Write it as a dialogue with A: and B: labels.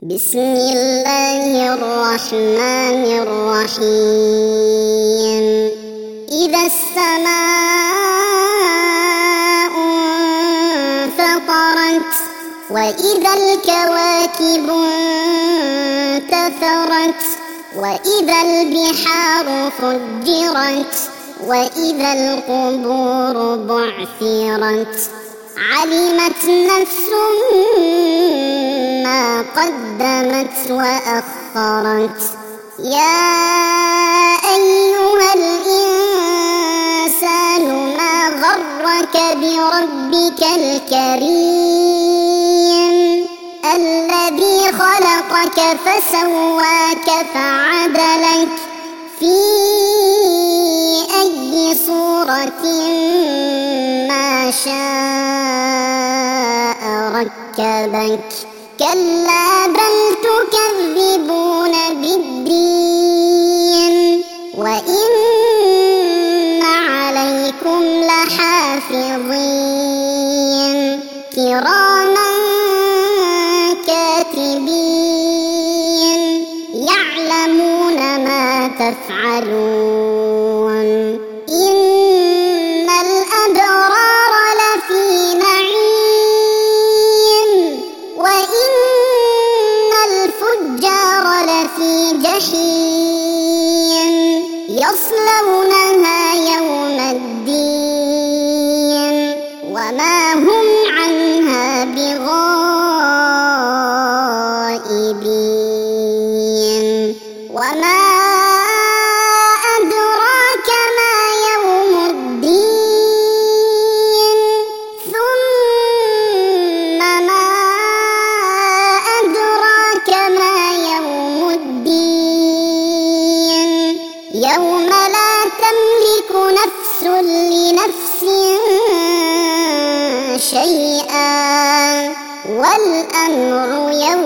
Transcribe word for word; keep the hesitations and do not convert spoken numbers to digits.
A: بسم الله الرحمن الرحيم. إذا السماء انفطرت وإذا الكواكب انتثرت وإذا البحار فجرت وإذا القبور بعثرت علمت نفس ما قدمت وأخرت. يا أيها الإنسان ما غرك بربك الكريم الذي خلقك فسواك فعدلك في أي صورة ما شاء ركبك. كلا بل تكذبون بالدين وإن عليكم لحافظين كراما كاتبين يعلمون ما تفعلون. إن الأبرار لفي نعيم وإن الفجار لفي جحيم يصلونها يوم الدين وما هم عنها بغائبين. وما أدراك ما يوم الدين ثم ما أدراك ما يوم الدين يوم لا تملك نفس لنفس شيئا والأمر يوم